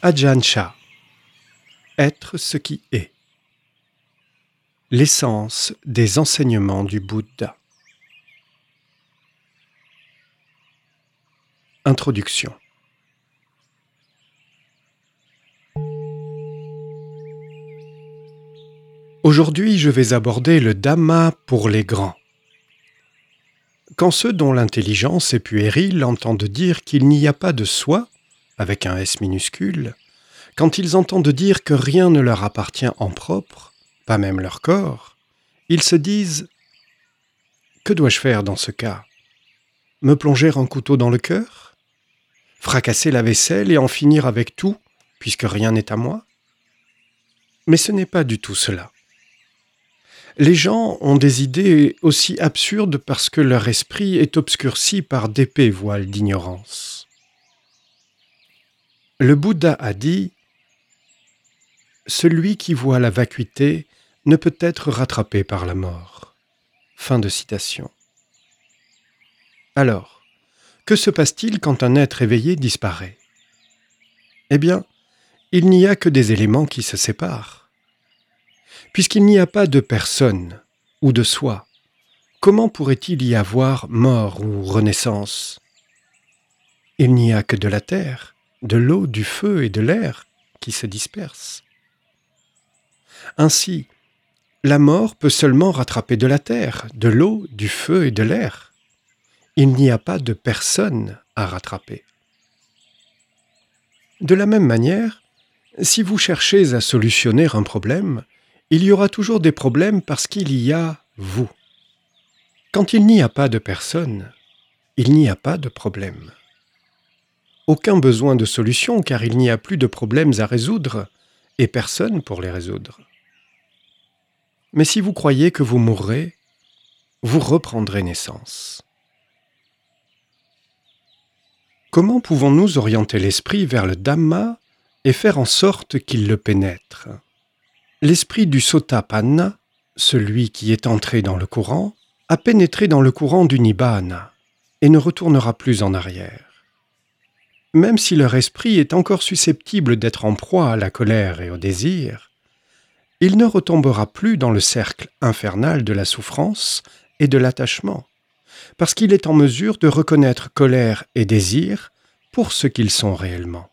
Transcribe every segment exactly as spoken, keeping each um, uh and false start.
Ajahn Chah. Être ce qui est. L'essence des enseignements du Bouddha. Introduction. Aujourd'hui, je vais aborder le Dhamma pour les grands. Quand ceux dont l'intelligence est puérile entendent dire qu'il n'y a pas de soi, avec un S minuscule, quand ils entendent dire que rien ne leur appartient en propre, pas même leur corps, ils se disent « Que dois-je faire dans ce cas ? Me plonger un couteau dans le cœur ? Fracasser la vaisselle et en finir avec tout, puisque rien n'est à moi ?» Mais ce n'est pas du tout cela. Les gens ont des idées aussi absurdes parce que leur esprit est obscurci par d'épais voiles d'ignorance. Le Bouddha a dit « Celui qui voit la vacuité ne peut être rattrapé par la mort. » Fin de citation. Alors, que se passe-t-il quand un être éveillé disparaît ? Eh bien, il n'y a que des éléments qui se séparent. Puisqu'il n'y a pas de personne ou de soi, comment pourrait-il y avoir mort ou renaissance ? Il n'y a que de la terre, de l'eau, du feu et de l'air qui se dispersent. Ainsi, la mort peut seulement rattraper de la terre, de l'eau, du feu et de l'air. Il n'y a pas de personne à rattraper. De la même manière, si vous cherchez à solutionner un problème, il y aura toujours des problèmes parce qu'il y a vous. Quand il n'y a pas de personne, il n'y a pas de problème. Aucun besoin de solution car il n'y a plus de problèmes à résoudre et personne pour les résoudre. Mais si vous croyez que vous mourrez, vous reprendrez naissance. Comment pouvons-nous orienter l'esprit vers le Dhamma et faire en sorte qu'il le pénètre ? L'esprit du Sotapanna, celui qui est entré dans le courant, a pénétré dans le courant du Nibbana et ne retournera plus en arrière. Même si leur esprit est encore susceptible d'être en proie à la colère et au désir, il ne retombera plus dans le cercle infernal de la souffrance et de l'attachement, parce qu'il est en mesure de reconnaître colère et désir pour ce qu'ils sont réellement.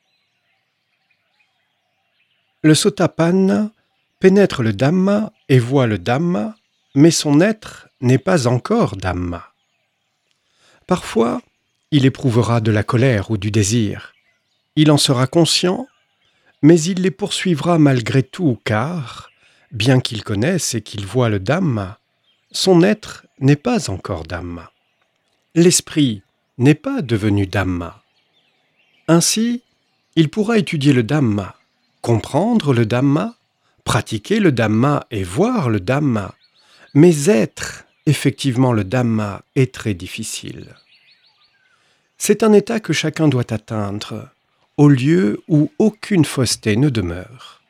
Le Sotapanna pénètre le Dhamma et voit le Dhamma, mais son être n'est pas encore Dhamma. Parfois, il éprouvera de la colère ou du désir. Il en sera conscient, mais il les poursuivra malgré tout car, bien qu'il connaisse et qu'il voie le Dhamma, son être n'est pas encore Dhamma. L'esprit n'est pas devenu Dhamma. Ainsi, il pourra étudier le Dhamma, comprendre le Dhamma, pratiquer le Dhamma et voir le Dhamma, mais être effectivement le Dhamma est très difficile. C'est un état que chacun doit atteindre, au lieu où aucune fausseté ne demeure.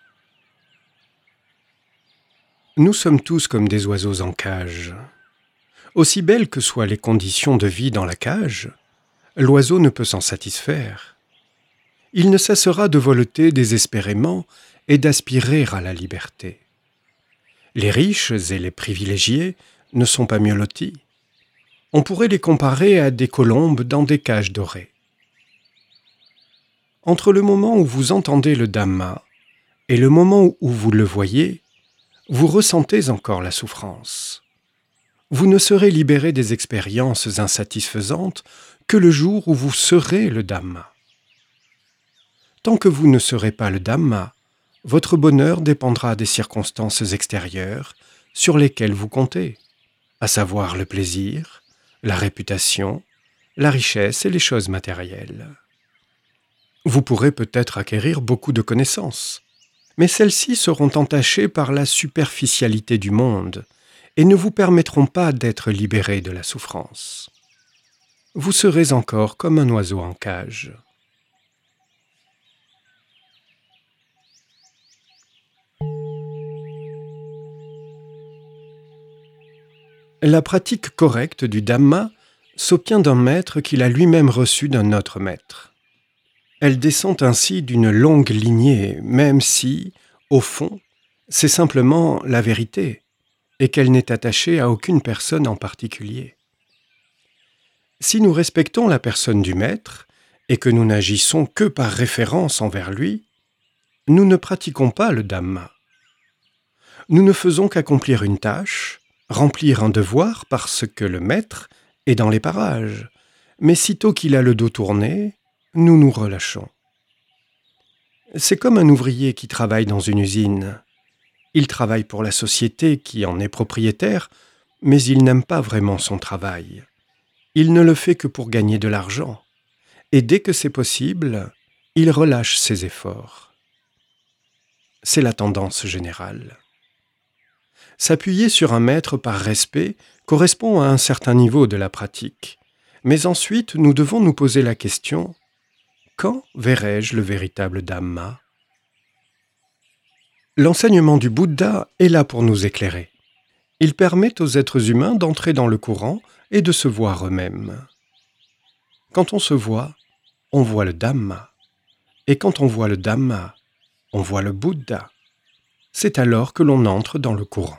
Nous sommes tous comme des oiseaux en cage. Aussi belles que soient les conditions de vie dans la cage, l'oiseau ne peut s'en satisfaire. Il ne cessera de voleter désespérément et d'aspirer à la liberté. Les riches et les privilégiés ne sont pas mieux lotis. On pourrait les comparer à des colombes dans des cages dorées. Entre le moment où vous entendez le Dhamma et le moment où vous le voyez, vous ressentez encore la souffrance. Vous ne serez libéré des expériences insatisfaisantes que le jour où vous serez le Dhamma. Tant que vous ne serez pas le Dhamma, votre bonheur dépendra des circonstances extérieures sur lesquelles vous comptez, à savoir le plaisir, la réputation, la richesse et les choses matérielles. Vous pourrez peut-être acquérir beaucoup de connaissances, mais celles-ci seront entachées par la superficialité du monde et ne vous permettront pas d'être libéré de la souffrance. Vous serez encore comme un oiseau en cage. La pratique correcte du Dhamma s'obtient d'un maître qu'il a lui-même reçu d'un autre maître. Elle descend ainsi d'une longue lignée, même si, au fond, c'est simplement la vérité, et qu'elle n'est attachée à aucune personne en particulier. Si nous respectons la personne du maître, et que nous n'agissons que par référence envers lui, nous ne pratiquons pas le Dhamma. Nous ne faisons qu'accomplir une tâche, remplir un devoir parce que le maître est dans les parages, mais sitôt qu'il a le dos tourné, nous nous relâchons. C'est comme un ouvrier qui travaille dans une usine. Il travaille pour la société qui en est propriétaire, mais il n'aime pas vraiment son travail. Il ne le fait que pour gagner de l'argent. Et dès que c'est possible, il relâche ses efforts. C'est la tendance générale. S'appuyer sur un maître par respect correspond à un certain niveau de la pratique. Mais ensuite, nous devons nous poser la question « Quand verrai-je le véritable Dhamma ?» L'enseignement du Bouddha est là pour nous éclairer. Il permet aux êtres humains d'entrer dans le courant et de se voir eux-mêmes. Quand on se voit, on voit le Dhamma. Et quand on voit le Dhamma, on voit le Bouddha. C'est alors que l'on entre dans le courant.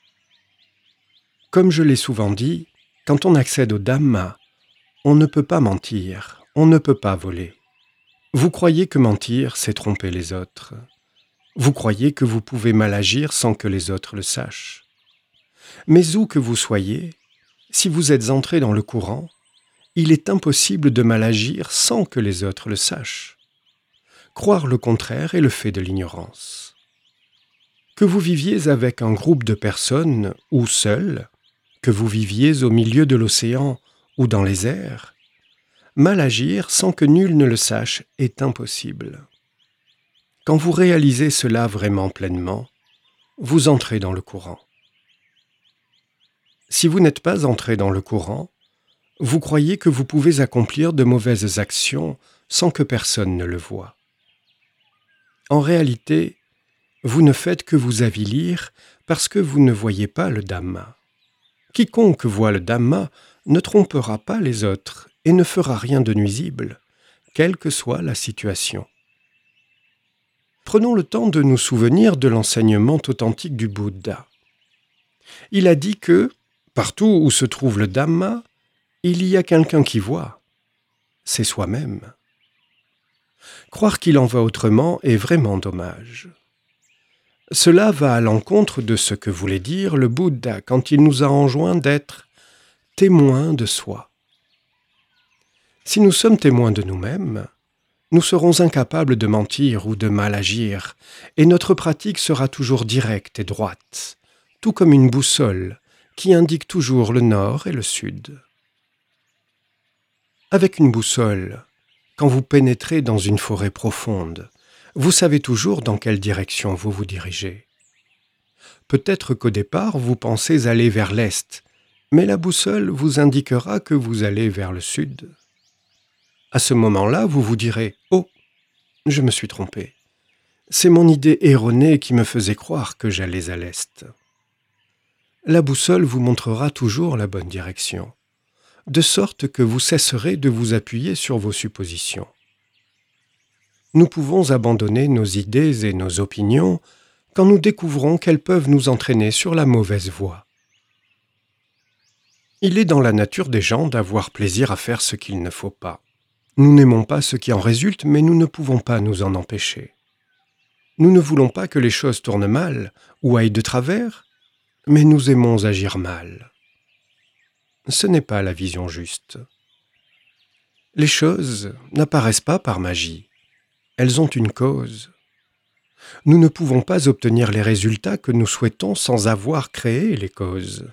Comme je l'ai souvent dit, quand on accède au Dhamma, on ne peut pas mentir, on ne peut pas voler. Vous croyez que mentir, c'est tromper les autres. Vous croyez que vous pouvez mal agir sans que les autres le sachent. Mais où que vous soyez, si vous êtes entré dans le courant, il est impossible de mal agir sans que les autres le sachent. Croire le contraire est le fait de l'ignorance. Que vous viviez avec un groupe de personnes ou seul, que vous viviez au milieu de l'océan ou dans les airs, mal agir sans que nul ne le sache est impossible. Quand vous réalisez cela vraiment pleinement, vous entrez dans le courant. Si vous n'êtes pas entré dans le courant, vous croyez que vous pouvez accomplir de mauvaises actions sans que personne ne le voie. En réalité, vous ne faites que vous avilir parce que vous ne voyez pas le Dhamma. Quiconque voit le Dhamma ne trompera pas les autres et ne fera rien de nuisible, quelle que soit la situation. Prenons le temps de nous souvenir de l'enseignement authentique du Bouddha. Il a dit que, partout où se trouve le Dhamma, il y a quelqu'un qui voit. C'est soi-même. Croire qu'il en va autrement est vraiment dommage. Cela va à l'encontre de ce que voulait dire le Bouddha quand il nous a enjoint d'être témoins de soi. Si nous sommes témoins de nous-mêmes, nous serons incapables de mentir ou de mal agir, et notre pratique sera toujours directe et droite, tout comme une boussole qui indique toujours le nord et le sud. Avec une boussole, quand vous pénétrez dans une forêt profonde, vous savez toujours dans quelle direction vous vous dirigez. Peut-être qu'au départ, vous pensez aller vers l'est, mais la boussole vous indiquera que vous allez vers le sud. À ce moment-là, vous vous direz « Oh, je me suis trompé. C'est mon idée erronée qui me faisait croire que j'allais à l'est. » La boussole vous montrera toujours la bonne direction, de sorte que vous cesserez de vous appuyer sur vos suppositions. Nous pouvons abandonner nos idées et nos opinions quand nous découvrons qu'elles peuvent nous entraîner sur la mauvaise voie. Il est dans la nature des gens d'avoir plaisir à faire ce qu'il ne faut pas. Nous n'aimons pas ce qui en résulte, mais nous ne pouvons pas nous en empêcher. Nous ne voulons pas que les choses tournent mal ou aillent de travers, mais nous aimons agir mal. Ce n'est pas la vision juste. Les choses n'apparaissent pas par magie. Elles ont une cause. Nous ne pouvons pas obtenir les résultats que nous souhaitons sans avoir créé les causes.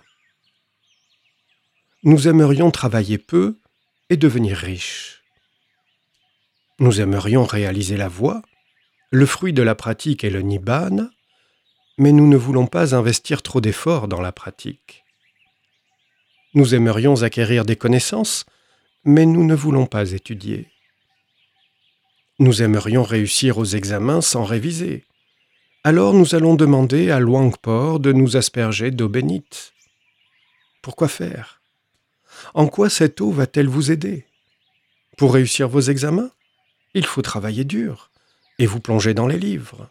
Nous aimerions travailler peu et devenir riches. Nous aimerions réaliser la voie, le fruit de la pratique est le nibbana, mais nous ne voulons pas investir trop d'efforts dans la pratique. Nous aimerions acquérir des connaissances, mais nous ne voulons pas étudier. Nous aimerions réussir aux examens sans réviser. Alors nous allons demander à Luangpo de nous asperger d'eau bénite. Pourquoi faire? En quoi cette eau va-t-elle vous aider? Pour réussir vos examens? Il faut travailler dur et vous plonger dans les livres.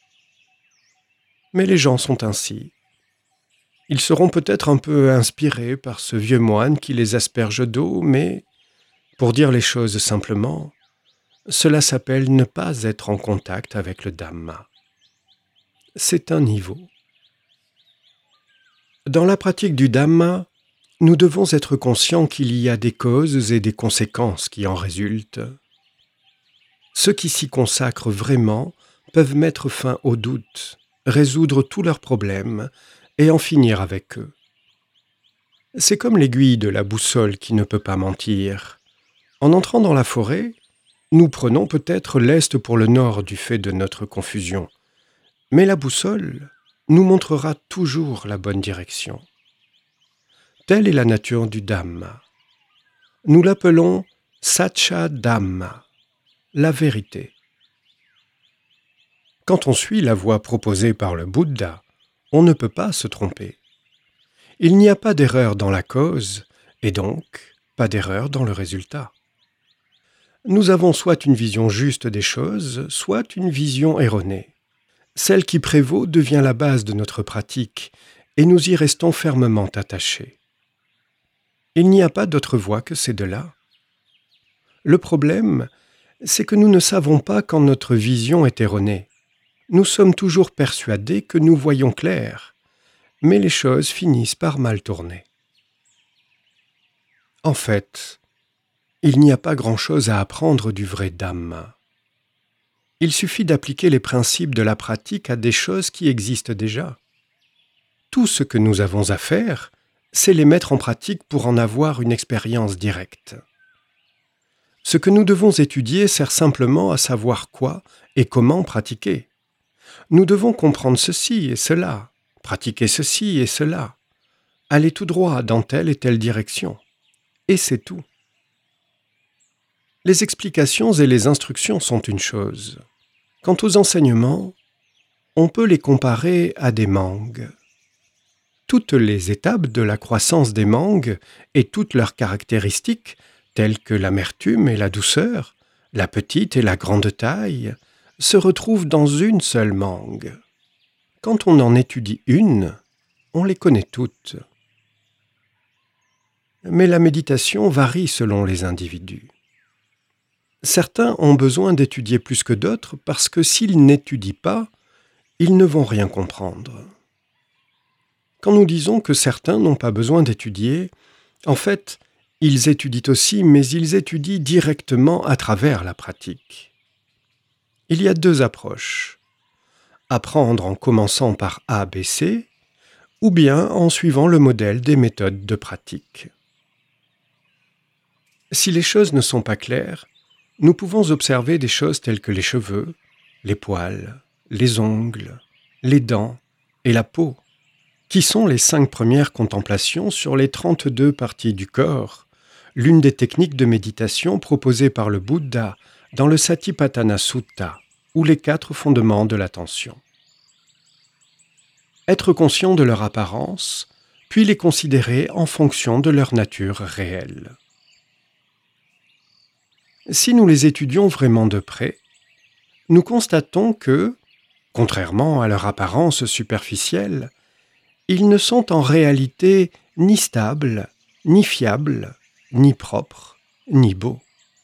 Mais les gens sont ainsi. Ils seront peut-être un peu inspirés par ce vieux moine qui les asperge d'eau, mais, pour dire les choses simplement, cela s'appelle ne pas être en contact avec le Dhamma. C'est un niveau. Dans la pratique du Dhamma, nous devons être conscients qu'il y a des causes et des conséquences qui en résultent. Ceux qui s'y consacrent vraiment peuvent mettre fin aux doutes, résoudre tous leurs problèmes et en finir avec eux. C'est comme l'aiguille de la boussole qui ne peut pas mentir. En entrant dans la forêt, nous prenons peut-être l'est pour le nord du fait de notre confusion, mais la boussole nous montrera toujours la bonne direction. Telle est la nature du Dhamma. Nous l'appelons Satcha Dhamma, la vérité. Quand on suit la voie proposée par le Bouddha, on ne peut pas se tromper. Il n'y a pas d'erreur dans la cause, et donc pas d'erreur dans le résultat. Nous avons soit une vision juste des choses, soit une vision erronée. Celle qui prévaut devient la base de notre pratique, et nous y restons fermement attachés. Il n'y a pas d'autre voie que ces deux-là. Le problème, c'est que nous ne savons pas quand notre vision est erronée. Nous sommes toujours persuadés que nous voyons clair, mais les choses finissent par mal tourner. En fait, il n'y a pas grand-chose à apprendre du vrai Dhamma. Il suffit d'appliquer les principes de la pratique à des choses qui existent déjà. Tout ce que nous avons à faire, c'est les mettre en pratique pour en avoir une expérience directe. Ce que nous devons étudier sert simplement à savoir quoi et comment pratiquer. Nous devons comprendre ceci et cela, pratiquer ceci et cela, aller tout droit dans telle et telle direction. Et c'est tout. Les explications et les instructions sont une chose. Quant aux enseignements, on peut les comparer à des mangues. Toutes les étapes de la croissance des mangues et toutes leurs caractéristiques, telles que l'amertume et la douceur, la petite et la grande taille, se retrouvent dans une seule mangue. Quand on en étudie une, on les connaît toutes. Mais la méditation varie selon les individus. Certains ont besoin d'étudier plus que d'autres parce que s'ils n'étudient pas, ils ne vont rien comprendre. Quand nous disons que certains n'ont pas besoin d'étudier, en fait, ils étudient aussi, mais ils étudient directement à travers la pratique. Il y a deux approches. Apprendre en commençant par A B C, ou bien en suivant le modèle des méthodes de pratique. Si les choses ne sont pas claires, nous pouvons observer des choses telles que les cheveux, les poils, les ongles, les dents et la peau, qui sont les cinq premières contemplations sur les trente-deux parties du corps, l'une des techniques de méditation proposées par le Bouddha dans le Satipatthana Sutta, ou les quatre fondements de l'attention. Être conscient de leur apparence, puis les considérer en fonction de leur nature réelle. Si nous les étudions vraiment de près, nous constatons que, contrairement à leur apparence superficielle, ils ne sont en réalité ni stables, ni fiables, ni propres, ni beaux.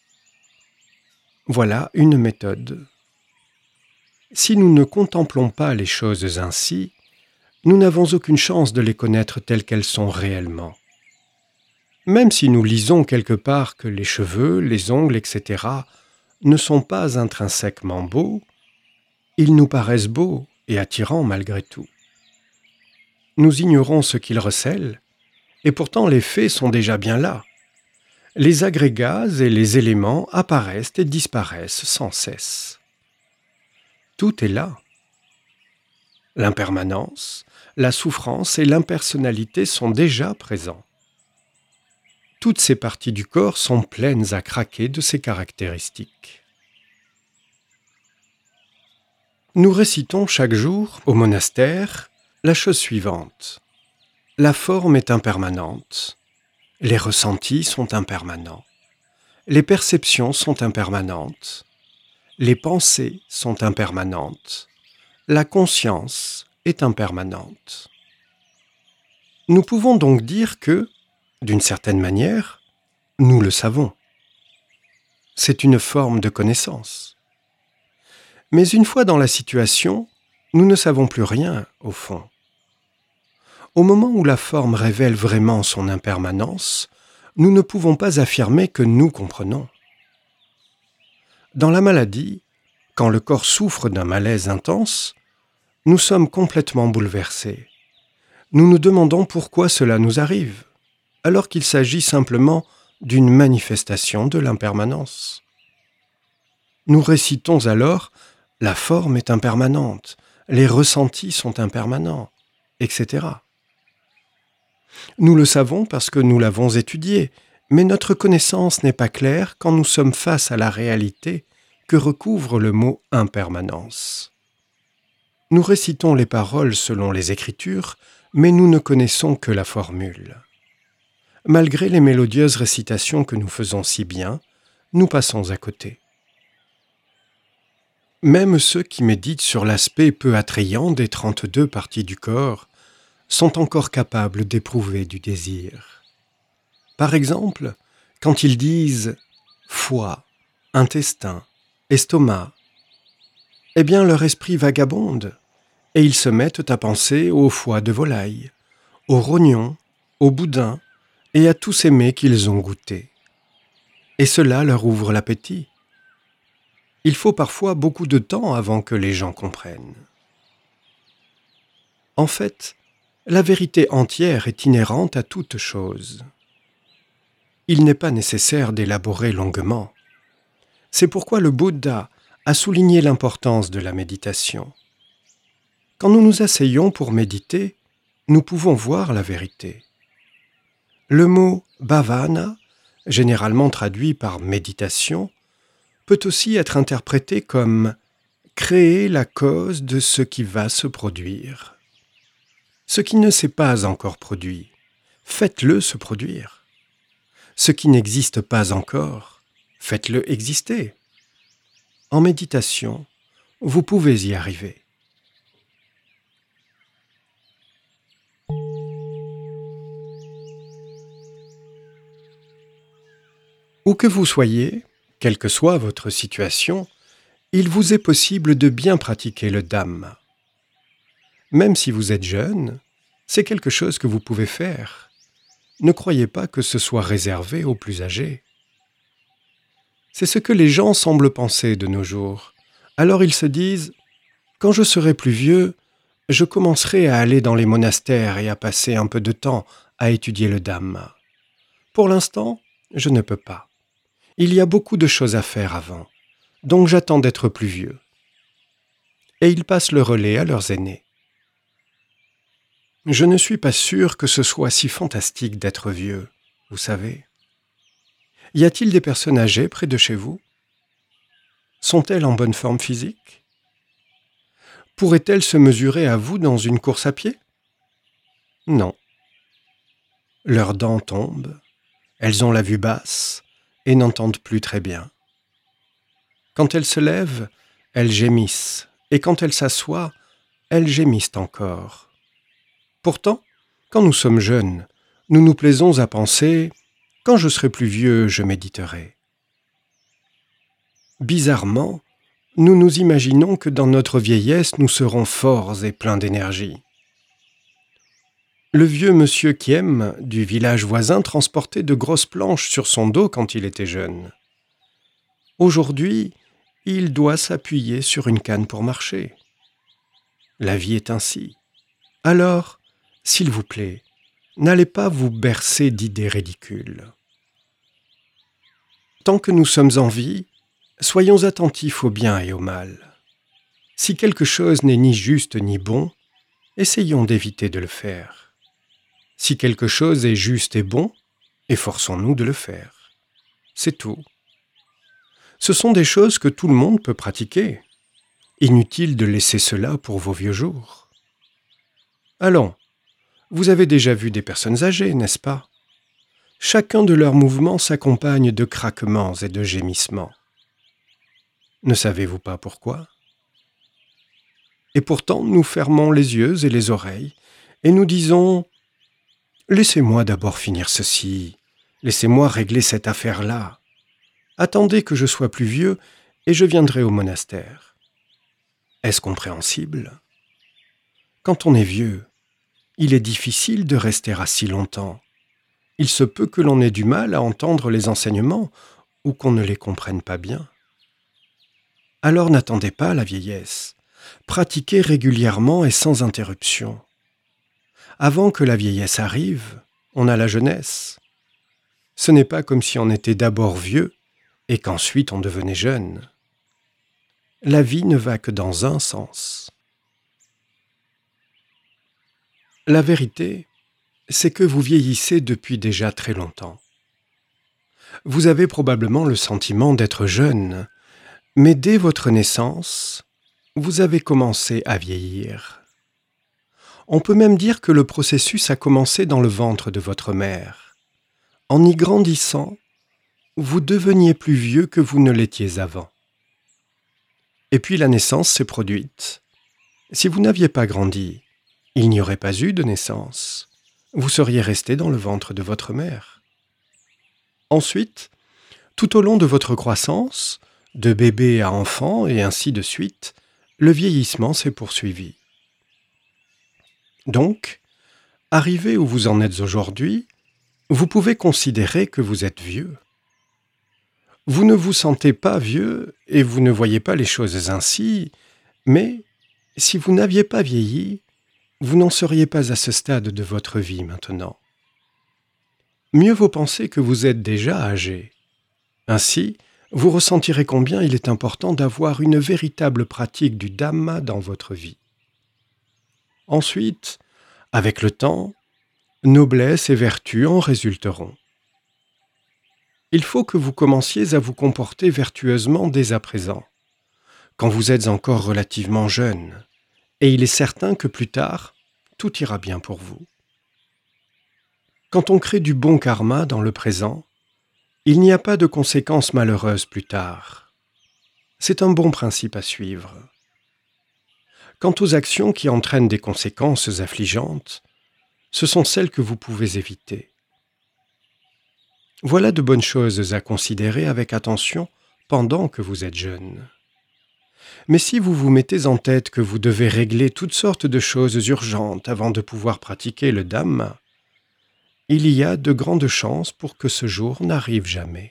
Voilà une méthode. Si nous ne contemplons pas les choses ainsi, nous n'avons aucune chance de les connaître telles qu'elles sont réellement. Même si nous lisons quelque part que les cheveux, les ongles, et cetera ne sont pas intrinsèquement beaux, ils nous paraissent beaux et attirants malgré tout. Nous ignorons ce qu'ils recèlent, et pourtant les faits sont déjà bien là. Les agrégats et les éléments apparaissent et disparaissent sans cesse. Tout est là. L'impermanence, la souffrance et l'impersonnalité sont déjà présents. Toutes ces parties du corps sont pleines à craquer de ces caractéristiques. Nous récitons chaque jour, au monastère, la chose suivante. La forme est impermanente. Les ressentis sont impermanents. Les perceptions sont impermanentes. les pensées sont impermanentes, la conscience est impermanente. Nous pouvons donc dire que, d'une certaine manière, nous le savons. C'est une forme de connaissance. Mais une fois dans la situation, nous ne savons plus rien, au fond. Au moment où la forme révèle vraiment son impermanence, nous ne pouvons pas affirmer que nous comprenons. Dans la maladie, quand le corps souffre d'un malaise intense, nous sommes complètement bouleversés. Nous nous demandons pourquoi cela nous arrive, alors qu'il s'agit simplement d'une manifestation de l'impermanence. Nous récitons alors « la forme est impermanente, les ressentis sont impermanents », et cetera. Nous le savons parce que nous l'avons étudié, mais notre connaissance n'est pas claire quand nous sommes face à la réalité que recouvre le mot « impermanence ». Nous récitons les paroles selon les Écritures, mais nous ne connaissons que la formule. Malgré les mélodieuses récitations que nous faisons si bien, nous passons à côté. Même ceux qui méditent sur l'aspect peu attrayant des trente-deux parties du corps sont encore capables d'éprouver du désir. Par exemple, quand ils disent « foie »,« intestin »,« estomac », eh bien leur esprit vagabonde, et ils se mettent à penser au foie de volaille, au rognon, au boudin, et à tous ces mets qu'ils ont goûtés. Et cela leur ouvre l'appétit. Il faut parfois beaucoup de temps avant que les gens comprennent. En fait, la vérité entière est inhérente à toute chose. Il n'est pas nécessaire d'élaborer longuement. C'est pourquoi le Bouddha a souligné l'importance de la méditation. Quand nous nous asseyons pour méditer, nous pouvons voir la vérité. Le mot « bhavana », généralement traduit par « méditation », peut aussi être interprété comme « créer la cause de ce qui va se produire ». Ce qui ne s'est pas encore produit, faites-le se produire. Ce qui n'existe pas encore, faites-le exister. En méditation, vous pouvez y arriver. Où que vous soyez, quelle que soit votre situation, il vous est possible de bien pratiquer le Dhamma. Même si vous êtes jeune, c'est quelque chose que vous pouvez faire. Ne croyez pas que ce soit réservé aux plus âgés. C'est ce que les gens semblent penser de nos jours. Alors ils se disent « Quand je serai plus vieux, je commencerai à aller dans les monastères et à passer un peu de temps à étudier le Dhamma. Pour l'instant, je ne peux pas. Il y a beaucoup de choses à faire avant, donc j'attends d'être plus vieux. » Et ils passent le relais à leurs aînés. Je ne suis pas sûr que ce soit si fantastique d'être vieux, vous savez. Y a-t-il des personnes âgées près de chez vous? Sont-elles en bonne forme physique? Pourraient-elles se mesurer à vous dans une course à pied? Non. Leurs dents tombent, elles ont la vue basse et n'entendent plus très bien. Quand elles se lèvent, elles gémissent, et quand elles s'assoient, elles gémissent encore. Pourtant, quand nous sommes jeunes, nous nous plaisons à penser « Quand je serai plus vieux, je méditerai ». Bizarrement, nous nous imaginons que dans notre vieillesse, nous serons forts et pleins d'énergie. Le vieux monsieur Kiem du village voisin transportait de grosses planches sur son dos quand il était jeune. Aujourd'hui, il doit s'appuyer sur une canne pour marcher. La vie est ainsi. Alors, s'il vous plaît, n'allez pas vous bercer d'idées ridicules. Tant que nous sommes en vie, soyons attentifs au bien et au mal. Si quelque chose n'est ni juste ni bon, essayons d'éviter de le faire. Si quelque chose est juste et bon, efforçons-nous de le faire. C'est tout. Ce sont des choses que tout le monde peut pratiquer. Inutile de laisser cela pour vos vieux jours. Allons, vous avez déjà vu des personnes âgées, n'est-ce pas? Chacun de leurs mouvements s'accompagne de craquements et de gémissements. Ne savez-vous pas pourquoi? Et pourtant, nous fermons les yeux et les oreilles, et nous disons « Laissez-moi d'abord finir ceci, laissez-moi régler cette affaire-là. Attendez que je sois plus vieux, et je viendrai au monastère. » Est-ce compréhensible? Quand on est vieux, il est difficile de rester assis longtemps. Il se peut que l'on ait du mal à entendre les enseignements ou qu'on ne les comprenne pas bien. Alors n'attendez pas la vieillesse. Pratiquez régulièrement et sans interruption. Avant que la vieillesse arrive, on a la jeunesse. Ce n'est pas comme si on était d'abord vieux et qu'ensuite on devenait jeune. La vie ne va que dans un sens. La vérité, c'est que vous vieillissez depuis déjà très longtemps. Vous avez probablement le sentiment d'être jeune, mais dès votre naissance, vous avez commencé à vieillir. On peut même dire que le processus a commencé dans le ventre de votre mère. En y grandissant, vous deveniez plus vieux que vous ne l'étiez avant. Et puis la naissance s'est produite. Si vous n'aviez pas grandi, il n'y aurait pas eu de naissance. Vous seriez resté dans le ventre de votre mère. Ensuite, tout au long de votre croissance, de bébé à enfant et ainsi de suite, le vieillissement s'est poursuivi. Donc, arrivé où vous en êtes aujourd'hui, vous pouvez considérer que vous êtes vieux. Vous ne vous sentez pas vieux et vous ne voyez pas les choses ainsi, mais si vous n'aviez pas vieilli, vous n'en seriez pas à ce stade de votre vie maintenant. Mieux vaut penser que vous êtes déjà âgé. Ainsi, vous ressentirez combien il est important d'avoir une véritable pratique du Dhamma dans votre vie. Ensuite, avec le temps, noblesse et vertu en résulteront. Il faut que vous commenciez à vous comporter vertueusement dès à présent, quand vous êtes encore relativement jeune, et il est certain que plus tard, tout ira bien pour vous. Quand on crée du bon karma dans le présent, il n'y a pas de conséquences malheureuses plus tard. C'est un bon principe à suivre. Quant aux actions qui entraînent des conséquences affligeantes, ce sont celles que vous pouvez éviter. Voilà de bonnes choses à considérer avec attention pendant que vous êtes jeune. Mais si vous vous mettez en tête que vous devez régler toutes sortes de choses urgentes avant de pouvoir pratiquer le Dhamma, il y a de grandes chances pour que ce jour n'arrive jamais.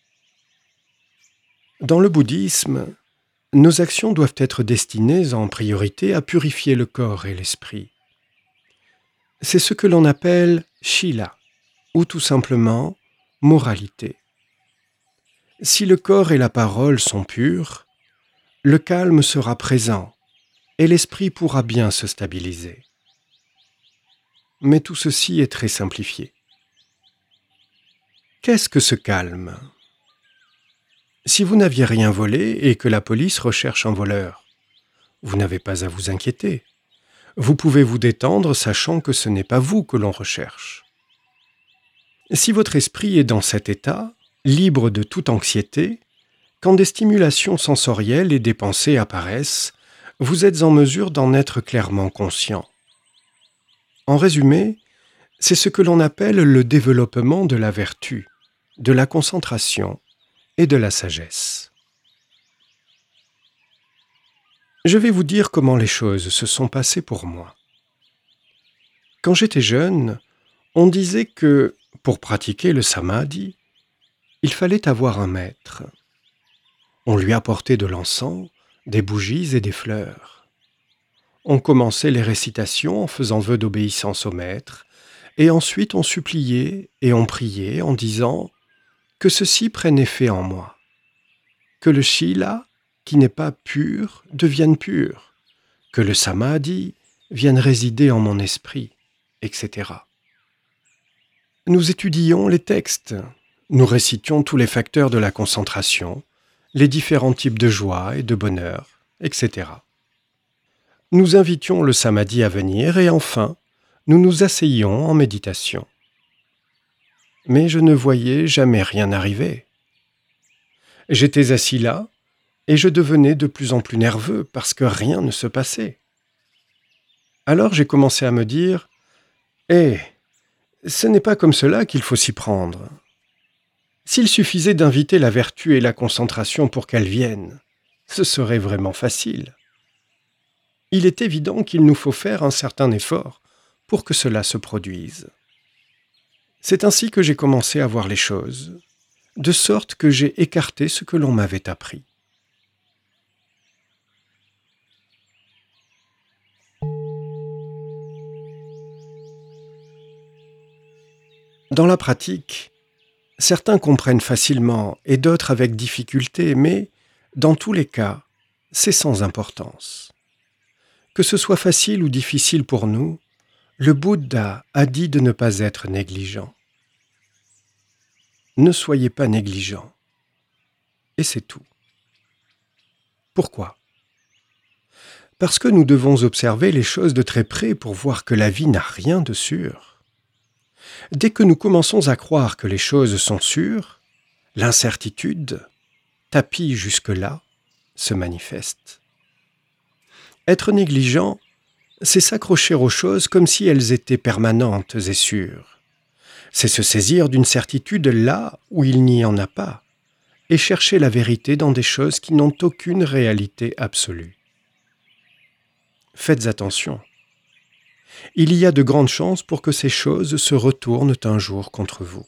Dans le bouddhisme, nos actions doivent être destinées en priorité à purifier le corps et l'esprit. C'est ce que l'on appelle shila, ou tout simplement moralité. Si le corps et la parole sont purs, le calme sera présent et l'esprit pourra bien se stabiliser. Mais tout ceci est très simplifié. Qu'est-ce que ce calme? Si vous n'aviez rien volé et que la police recherche un voleur, vous n'avez pas à vous inquiéter. Vous pouvez vous détendre sachant que ce n'est pas vous que l'on recherche. Si votre esprit est dans cet état, libre de toute anxiété, quand des stimulations sensorielles et des pensées apparaissent, vous êtes en mesure d'en être clairement conscient. En résumé, c'est ce que l'on appelle le développement de la vertu, de la concentration et de la sagesse. Je vais vous dire comment les choses se sont passées pour moi. Quand j'étais jeune, on disait que, pour pratiquer le samadhi, il fallait avoir un maître. On lui apportait de l'encens, des bougies et des fleurs. On commençait les récitations en faisant vœu d'obéissance au maître, et ensuite on suppliait et on priait en disant que ceci prenne effet en moi, que le shila, qui n'est pas pur, devienne pur, que le samadhi vienne résider en mon esprit, et cetera. Nous étudions les textes, nous récitions tous les facteurs de la concentration, les différents types de joie et de bonheur, et cetera. Nous invitions le samadhi à venir et enfin, nous nous asseyions en méditation. Mais je ne voyais jamais rien arriver. J'étais assis là, et je devenais de plus en plus nerveux parce que rien ne se passait. Alors j'ai commencé à me dire « Eh, ce n'est pas comme cela qu'il faut s'y prendre. S'il suffisait d'inviter la vertu et la concentration pour qu'elles viennent, ce serait vraiment facile. Il est évident qu'il nous faut faire un certain effort pour que cela se produise. » C'est ainsi que j'ai commencé à voir les choses, de sorte que j'ai écarté ce que l'on m'avait appris. Dans la pratique, certains comprennent facilement et d'autres avec difficulté, mais dans tous les cas, c'est sans importance. Que ce soit facile ou difficile pour nous, le Bouddha a dit de ne pas être négligent. Ne soyez pas négligents. Et c'est tout. Pourquoi ? Parce que nous devons observer les choses de très près pour voir que la vie n'a rien de sûr. Dès que nous commençons à croire que les choses sont sûres, l'incertitude, tapie jusque-là, se manifeste. Être négligent, c'est s'accrocher aux choses comme si elles étaient permanentes et sûres. C'est se saisir d'une certitude là où il n'y en a pas, et chercher la vérité dans des choses qui n'ont aucune réalité absolue. Faites attention. Il y a de grandes chances pour que ces choses se retournent un jour contre vous.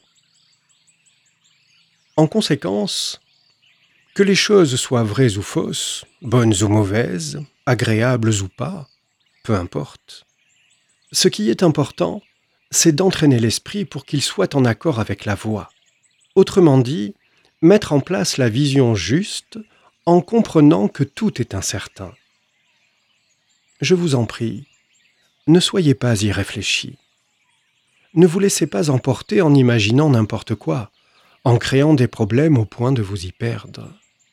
En conséquence, que les choses soient vraies ou fausses, bonnes ou mauvaises, agréables ou pas, peu importe. Ce qui est important, c'est d'entraîner l'esprit pour qu'il soit en accord avec la voie. Autrement dit, mettre en place la vision juste en comprenant que tout est incertain. Je vous en prie, ne soyez pas irréfléchis. Ne vous laissez pas emporter en imaginant n'importe quoi, en créant des problèmes au point de vous y perdre.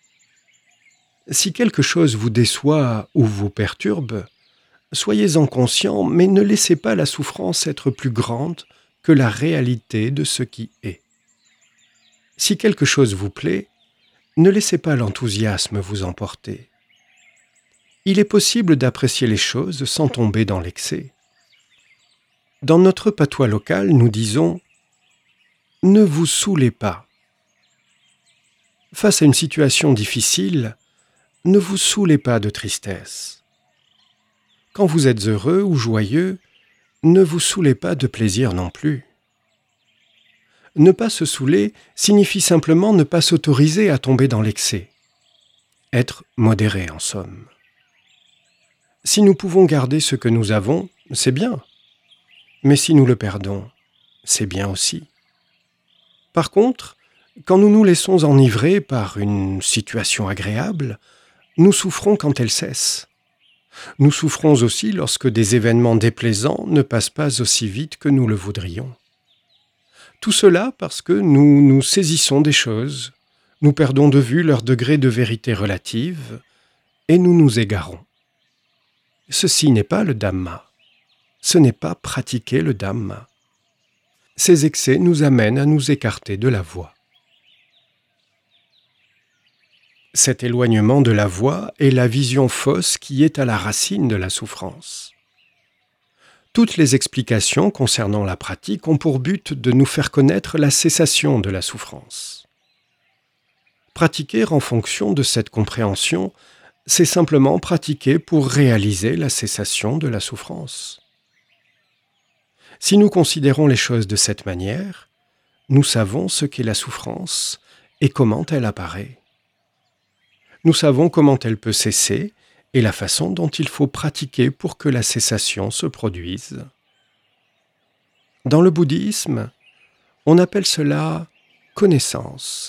Si quelque chose vous déçoit ou vous perturbe, soyez-en conscient, mais ne laissez pas la souffrance être plus grande que la réalité de ce qui est. Si quelque chose vous plaît, ne laissez pas l'enthousiasme vous emporter. Il est possible d'apprécier les choses sans tomber dans l'excès. Dans notre patois local, nous disons « ne vous saoulez pas ». Face à une situation difficile, ne vous saoulez pas de tristesse. Quand vous êtes heureux ou joyeux, ne vous saoulez pas de plaisir non plus. Ne pas se saouler signifie simplement ne pas s'autoriser à tomber dans l'excès. Être modéré en somme. Si nous pouvons garder ce que nous avons, c'est bien. Mais si nous le perdons, c'est bien aussi. Par contre, quand nous nous laissons enivrer par une situation agréable, nous souffrons quand elle cesse. Nous souffrons aussi lorsque des événements déplaisants ne passent pas aussi vite que nous le voudrions. Tout cela parce que nous nous saisissons des choses, nous perdons de vue leur degré de vérité relative et nous nous égarons. Ceci n'est pas le Dhamma. Ce n'est pas pratiquer le Dhamma. Ces excès nous amènent à nous écarter de la voie. Cet éloignement de la voie est la vision fausse qui est à la racine de la souffrance. Toutes les explications concernant la pratique ont pour but de nous faire connaître la cessation de la souffrance. Pratiquer en fonction de cette compréhension, c'est simplement pratiquer pour réaliser la cessation de la souffrance. Si nous considérons les choses de cette manière, nous savons ce qu'est la souffrance et comment elle apparaît. Nous savons comment elle peut cesser et la façon dont il faut pratiquer pour que la cessation se produise. Dans le bouddhisme, on appelle cela « connaissance ».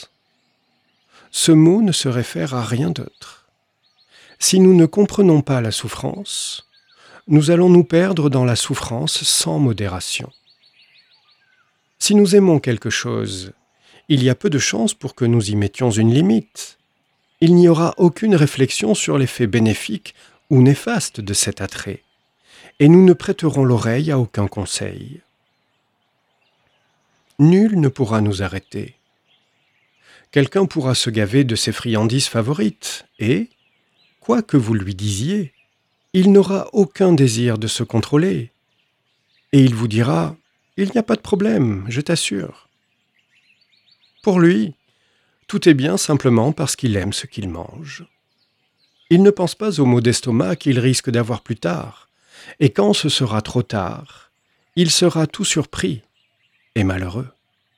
Ce mot ne se réfère à rien d'autre. Si nous ne comprenons pas la souffrance, nous allons nous perdre dans la souffrance sans modération. Si nous aimons quelque chose, il y a peu de chances pour que nous y mettions une limite. Il n'y aura aucune réflexion sur l'effet bénéfique ou néfaste de cet attrait, et nous ne prêterons l'oreille à aucun conseil. Nul ne pourra nous arrêter. quelqu'un pourra se gaver de ses friandises favorites et, quoi que vous lui disiez, il n'aura aucun désir de se contrôler. Et il vous dira « Il n'y a pas de problème, je t'assure ». Pour lui, tout est bien simplement parce qu'il aime ce qu'il mange. Il ne pense pas aux maux d'estomac qu'il risque d'avoir plus tard, et quand ce sera trop tard, il sera tout surpris et malheureux.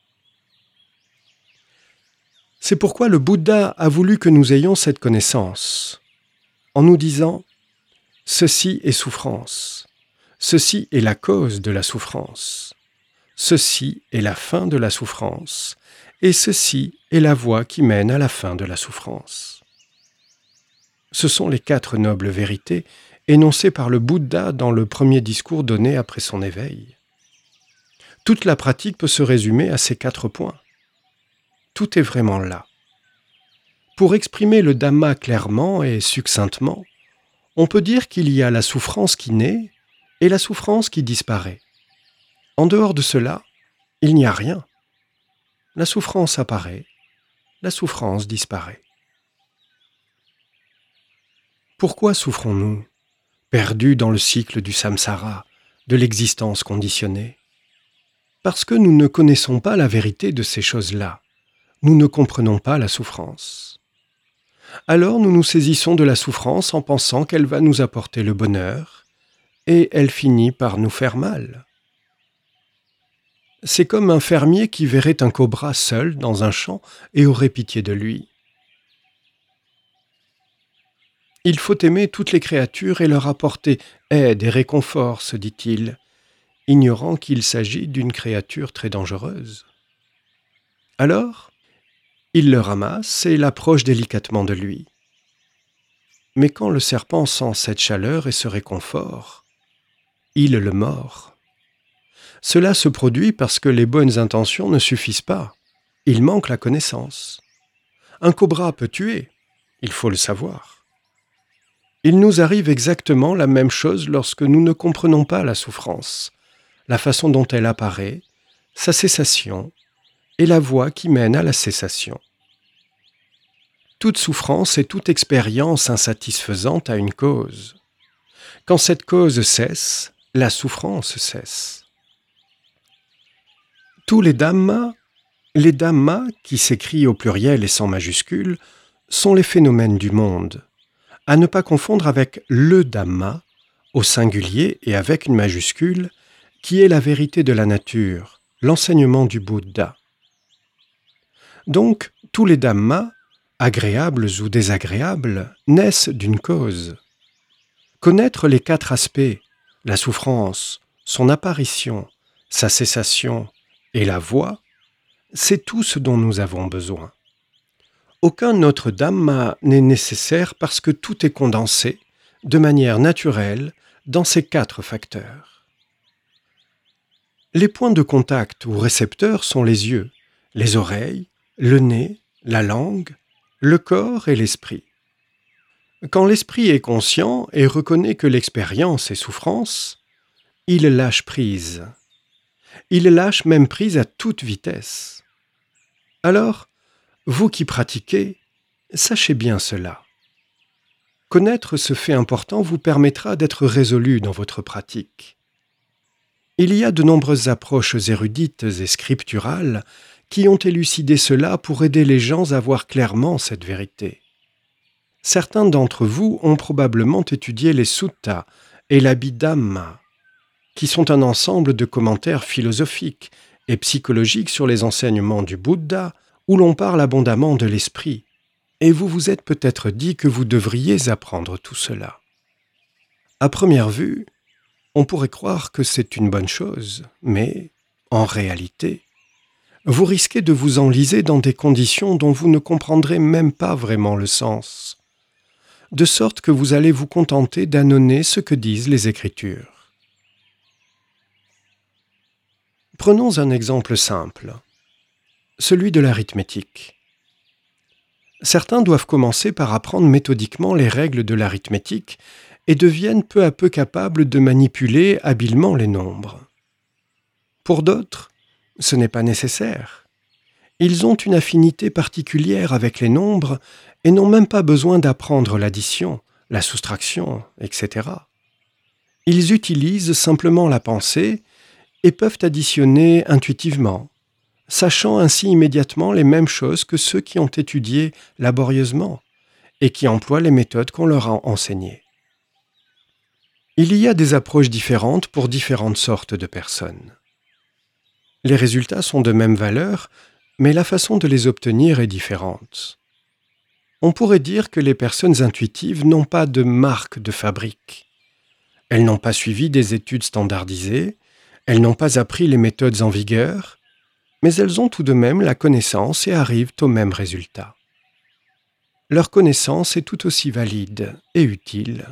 C'est pourquoi le Bouddha a voulu que nous ayons cette connaissance, en nous disant « Ceci est souffrance, ceci est la cause de la souffrance, ceci est la fin de la souffrance, et ceci est la voie qui mène à la fin de la souffrance. » Ce sont les quatre nobles vérités énoncées par le Bouddha dans le premier discours donné après son éveil. Toute la pratique peut se résumer à ces quatre points. Tout est vraiment là. Pour exprimer le Dhamma clairement et succinctement, on peut dire qu'il y a la souffrance qui naît et la souffrance qui disparaît. En dehors de cela, il n'y a rien. La souffrance apparaît, la souffrance disparaît. Pourquoi souffrons-nous, perdus dans le cycle du samsara, de l'existence conditionnée? Parce que nous ne connaissons pas la vérité de ces choses-là. Nous ne comprenons pas la souffrance. Alors nous nous saisissons de la souffrance en pensant qu'elle va nous apporter le bonheur, et elle finit par nous faire mal. C'est comme un fermier qui verrait un cobra seul dans un champ et aurait pitié de lui. Il faut aimer toutes les créatures et leur apporter aide et réconfort, se dit-il, ignorant qu'il s'agit d'une créature très dangereuse. Alors, il le ramasse et l'approche délicatement de lui. Mais quand le serpent sent cette chaleur et ce réconfort, il le mord. Cela se produit parce que les bonnes intentions ne suffisent pas. Il manque la connaissance. Un cobra peut tuer, il faut le savoir. Il nous arrive exactement la même chose lorsque nous ne comprenons pas la souffrance, la façon dont elle apparaît, sa cessation et la voie qui mène à la cessation. Toute souffrance et toute expérience insatisfaisante a une cause. Quand cette cause cesse, la souffrance cesse. Tous les dhammas, les dhammas, qui s'écrient au pluriel et sans majuscule, sont les phénomènes du monde, à ne pas confondre avec le dhamma, au singulier et avec une majuscule, qui est la vérité de la nature, l'enseignement du Bouddha. Donc, tous les dhammas, agréables ou désagréables, naissent d'une cause. Connaître les quatre aspects, la souffrance, son apparition, sa cessation et la voie, c'est tout ce dont nous avons besoin. Aucun autre dhamma n'est nécessaire parce que tout est condensé, de manière naturelle, dans ces quatre facteurs. Les points de contact ou récepteurs sont les yeux, les oreilles, le nez, la langue, le corps et l'esprit. Quand l'esprit est conscient et reconnaît que l'expérience est souffrance, il lâche prise. Il lâche même prise à toute vitesse. Alors, vous qui pratiquez, sachez bien cela. Connaître ce fait important vous permettra d'être résolu dans votre pratique. Il y a de nombreuses approches érudites et scripturales qui ont élucidé cela pour aider les gens à voir clairement cette vérité. Certains d'entre vous ont probablement étudié les suttas et l'abhidhamma, qui sont un ensemble de commentaires philosophiques et psychologiques sur les enseignements du Bouddha, où l'on parle abondamment de l'esprit, et vous vous êtes peut-être dit que vous devriez apprendre tout cela. À première vue, on pourrait croire que c'est une bonne chose, mais, en réalité, vous risquez de vous enliser dans des conditions dont vous ne comprendrez même pas vraiment le sens, de sorte que vous allez vous contenter d'annoncer ce que disent les Écritures. Prenons un exemple simple, celui de l'arithmétique. Certains doivent commencer par apprendre méthodiquement les règles de l'arithmétique et deviennent peu à peu capables de manipuler habilement les nombres. Pour d'autres, ce n'est pas nécessaire. Ils ont une affinité particulière avec les nombres et n'ont même pas besoin d'apprendre l'addition, la soustraction, et cetera. Ils utilisent simplement la pensée et peuvent additionner intuitivement, sachant ainsi immédiatement les mêmes choses que ceux qui ont étudié laborieusement et qui emploient les méthodes qu'on leur a enseignées. Il y a des approches différentes pour différentes sortes de personnes. Les résultats sont de même valeur, mais la façon de les obtenir est différente. On pourrait dire que les personnes intuitives n'ont pas de marque de fabrique. Elles n'ont pas suivi des études standardisées, elles n'ont pas appris les méthodes en vigueur, mais elles ont tout de même la connaissance et arrivent au même résultat. Leur connaissance est tout aussi valide et utile.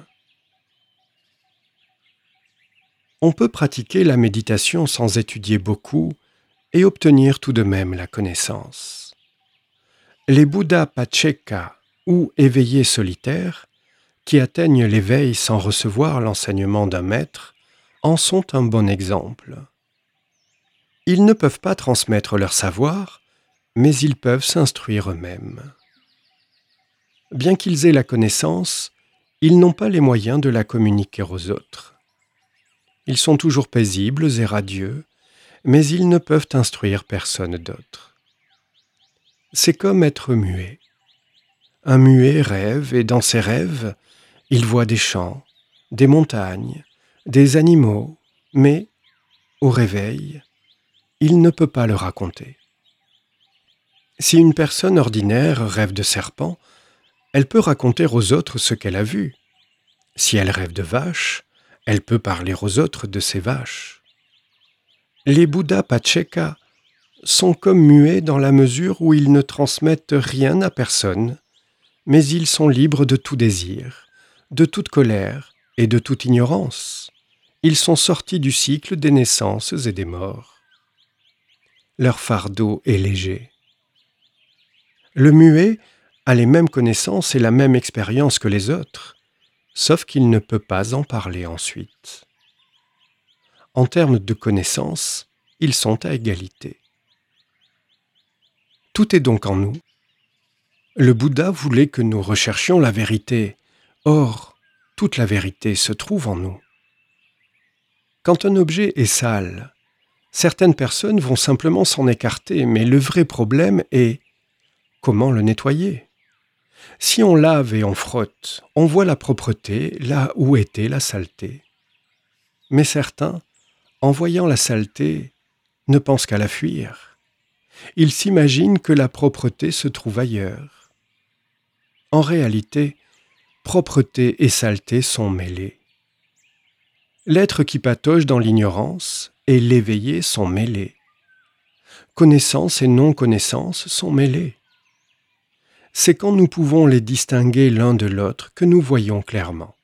On peut pratiquer la méditation sans étudier beaucoup et obtenir tout de même la connaissance. Les Bouddhas Pacceka ou éveillés solitaires, qui atteignent l'éveil sans recevoir l'enseignement d'un maître, en sont un bon exemple. Ils ne peuvent pas transmettre leur savoir, mais ils peuvent s'instruire eux-mêmes. Bien qu'ils aient la connaissance, ils n'ont pas les moyens de la communiquer aux autres. Ils sont toujours paisibles et radieux, mais ils ne peuvent instruire personne d'autre. C'est comme être muet. Un muet rêve et dans ses rêves, il voit des champs, des montagnes, des animaux, mais, au réveil, il ne peut pas le raconter. Si une personne ordinaire rêve de serpents, elle peut raconter aux autres ce qu'elle a vu. Si elle rêve de vaches, elle peut parler aux autres de ces vaches. Les Bouddhas Pacceka sont comme muets dans la mesure où ils ne transmettent rien à personne, mais ils sont libres de tout désir, de toute colère et de toute ignorance. Ils sont sortis du cycle des naissances et des morts. Leur fardeau est léger. Le muet a les mêmes connaissances et la même expérience que les autres, sauf qu'il ne peut pas en parler ensuite. En termes de connaissances, ils sont à égalité. Tout est donc en nous. Le Bouddha voulait que nous recherchions la vérité. Or, toute la vérité se trouve en nous. Quand un objet est sale, certaines personnes vont simplement s'en écarter, mais le vrai problème est comment le nettoyer. Si on lave et on frotte, on voit la propreté là où était la saleté. Mais certains, en voyant la saleté, ne pensent qu'à la fuir. Ils s'imaginent que la propreté se trouve ailleurs. En réalité, propreté et saleté sont mêlées. L'être qui patauge dans l'ignorance et l'éveillé sont mêlés. Connaissance et non-connaissance sont mêlés. C'est quand nous pouvons les distinguer l'un de l'autre que nous voyons clairement.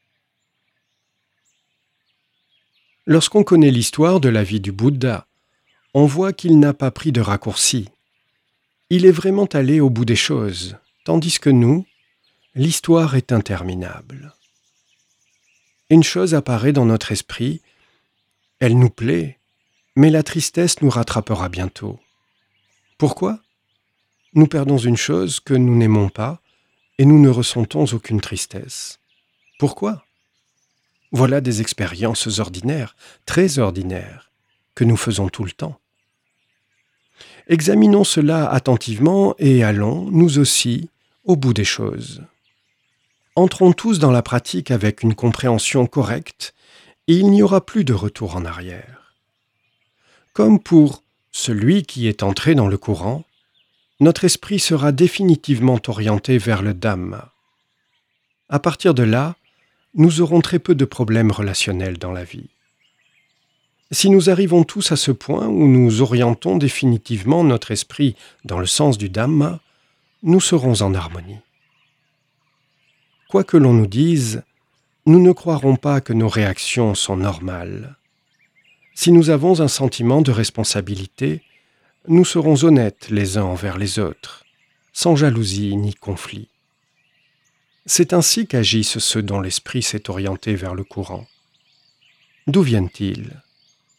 Lorsqu'on connaît l'histoire de la vie du Bouddha, on voit qu'il n'a pas pris de raccourci. Il est vraiment allé au bout des choses, tandis que nous, l'histoire est interminable. Une chose apparaît dans notre esprit, elle nous plaît, mais la tristesse nous rattrapera bientôt. Pourquoi ? Nous perdons une chose que nous n'aimons pas et nous ne ressentons aucune tristesse. Pourquoi ? Voilà des expériences ordinaires, très ordinaires, que nous faisons tout le temps. Examinons cela attentivement et allons, nous aussi, au bout des choses. Entrons tous dans la pratique avec une compréhension correcte et il n'y aura plus de retour en arrière. Comme pour celui qui est entré dans le courant, notre esprit sera définitivement orienté vers le Dhamma. À partir de là, nous aurons très peu de problèmes relationnels dans la vie. Si nous arrivons tous à ce point où nous orientons définitivement notre esprit dans le sens du Dhamma, nous serons en harmonie. Quoi que l'on nous dise, nous ne croirons pas que nos réactions sont normales. Si nous avons un sentiment de responsabilité, nous serons honnêtes les uns envers les autres, sans jalousie ni conflit. C'est ainsi qu'agissent ceux dont l'esprit s'est orienté vers le courant. D'où viennent-ils ?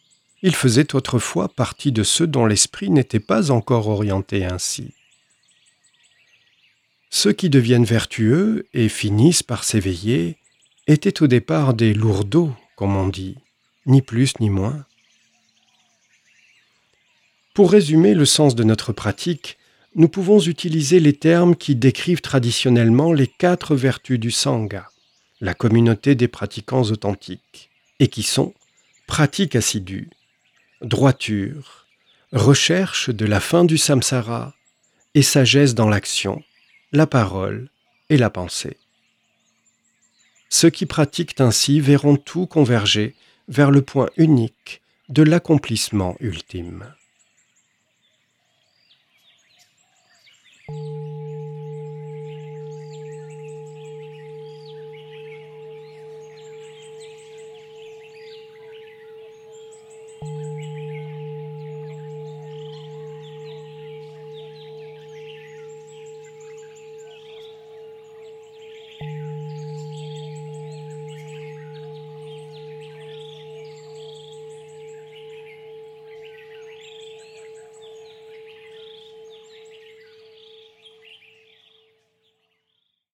Il faisait autrefois partie de ceux dont l'esprit n'était pas encore orienté ainsi. Ceux qui deviennent vertueux et finissent par s'éveiller étaient au départ des lourdeaux, comme on dit, ni plus ni moins. Pour résumer le sens de notre pratique, nous pouvons utiliser les termes qui décrivent traditionnellement les quatre vertus du Sangha, la communauté des pratiquants authentiques, et qui sont pratique assidue, droiture, recherche de la fin du samsara et sagesse dans l'action, la parole et la pensée. Ceux qui pratiquent ainsi verront tout converger vers le point unique de l'accomplissement ultime.